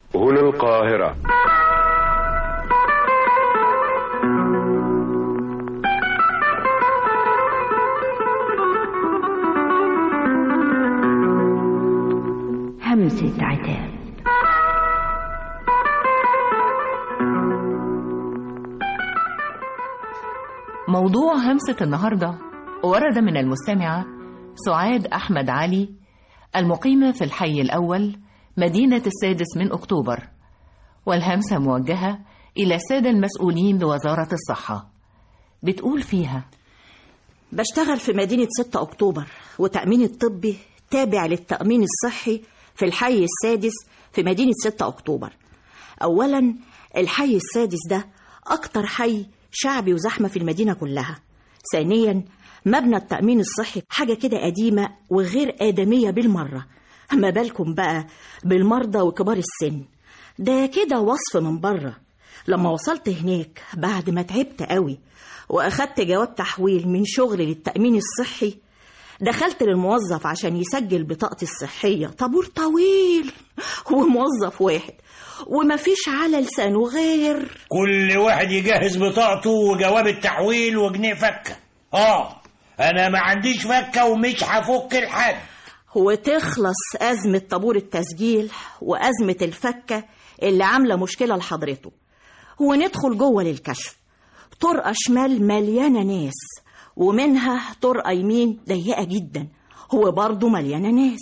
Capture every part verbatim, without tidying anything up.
هنا القاهرة. همسة عتاب. موضوع همسة النهاردة ورد من المستمعة سعاد أحمد علي المقيمة في الحي الأول مدينة السادس من أكتوبر، والهمسة موجهة إلى السادة المسؤولين بوزارة الصحة. بتقول فيها: بشتغل في مدينة ستة أكتوبر، وتأمين الطبي تابع للتأمين الصحي في الحي السادس في مدينة ستة أكتوبر. أولا، الحي السادس ده أكتر حي شعبي وزحمة في المدينة كلها. ثانيا، مبنى التأمين الصحي حاجة كده قديمة وغير آدمية بالمرة، ما بالكم بقى بالمرضى وكبار السن. ده كده وصف من بره. لما وصلت هناك بعد ما تعبت قوي وأخدت جواب تحويل من شغل للتأمين الصحي، دخلت للموظف عشان يسجل بطاقتي الصحية. طابور طويل وموظف واحد ومفيش على لسانه غير كل واحد يجهز بطاقته وجواب التحويل وجنيه فكة. اه انا ما عنديش فكة ومش هفك الحد. وتخلص أزمة طابور التسجيل وأزمة الفكة اللي عاملة مشكلة لحضرته، وندخل جوه للكشف. طرقة شمال مليانة ناس، ومنها طرقة يمين ضيقة جدا هو برضو مليانة ناس،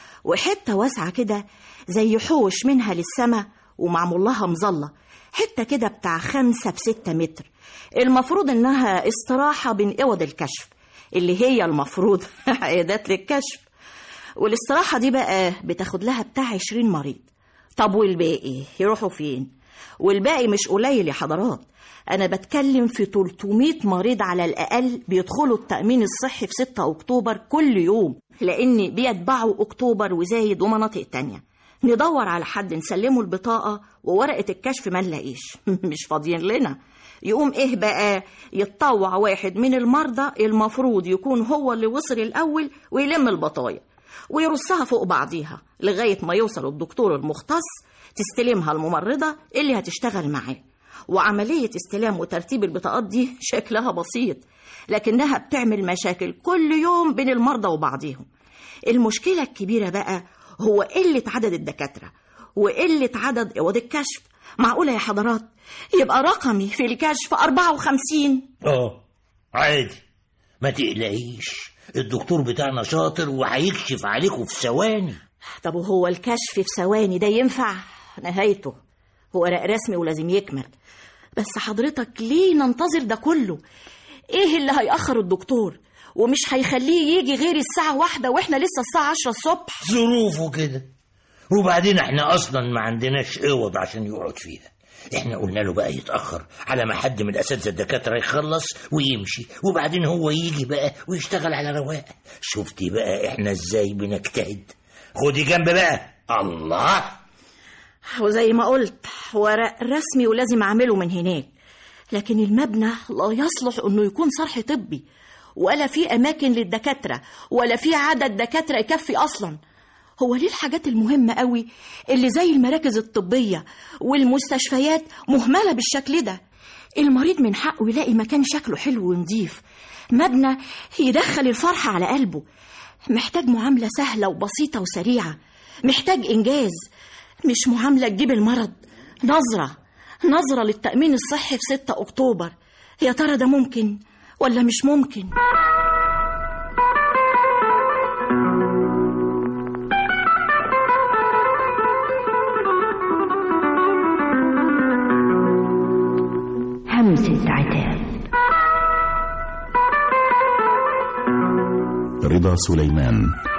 وحتة واسعة كده زي حوش منها للسما ومعمول لها مظلة، حتة كده بتاع خمسة بستة متر. المفروض انها استراحة بين اوض الكشف اللي هي المفروض عيادات للكشف، والاستراحة دي بقى بتاخد لها بتاع عشرين مريض. طب والباقي يروحوا فين؟ والباقي مش قليل يا حضرات، أنا بتكلم في ثلاثمية مريض على الأقل بيدخلوا التأمين الصحي في ستة أكتوبر كل يوم، لأن بيتبعوا أكتوبر وزايد ومناطق تانية. ندور على حد نسلمه البطاقة وورقة الكشف ما نلاقيش مش فاضيين لنا. يقوم إيه بقى؟ يتطوع واحد من المرضى المفروض يكون هو اللي وصل الأول ويلم البطايا ويرصها فوق بعضيها لغاية ما يوصل الدكتور المختص تستلمها الممرضة اللي هتشتغل معاه. وعملية استلام وترتيب البطاقات دي شكلها بسيط، لكنها بتعمل مشاكل كل يوم بين المرضى وبعضهم. المشكلة الكبيرة بقى هو قلة عدد الدكاترة وقلة عدد اوض الكشف. معقولة يا حضرات يبقى رقمي في الكشف أربعة وخمسين؟ اه عادي، ما تقلقيش، الدكتور بتاعنا شاطر وهيكشف عليكم في ثواني. طب وهو الكشف في ثواني ده ينفع؟ نهايته هو ورق رسمي ولازم يكمل. بس حضرتك ليه ننتظر ده كله؟ ايه اللي هيأخر الدكتور ومش هيخليه يجي غير الساعة واحدة واحنا لسه الساعة عشرة الصبح؟ ظروفه كده، وبعدين احنا اصلا ما عندناش اوض عشان يقعد فيها. احنا قلنا له بقى يتأخر على ما حد من الاساتذة الدكاترة يخلص ويمشي، وبعدين هو يجي بقى ويشتغل على رواق. شفتي بقى احنا ازاي بنجتهد؟ خدي جنب بقى. الله، وزي ما قلت ورق رسمي ولازم اعمله من هناك، لكن المبنى لا يصلح انه يكون صرح طبي، ولا في اماكن للدكاترة ولا في عدد دكاترة يكفي اصلا. هو ليه الحاجات المهمة قوي اللي زي المراكز الطبية والمستشفيات مهملة بالشكل ده؟ المريض من حقه يلاقي مكان شكله حلو ونظيف، مبنى يدخل الفرحة على قلبه. محتاج معاملة سهلة وبسيطة وسريعة، محتاج إنجاز، مش معاملة تجيب المرض. نظرة نظرة للتأمين الصحي في ستة أكتوبر. يا ترى ده ممكن ولا مش ممكن؟ همسة عتاب. رضا سليمان.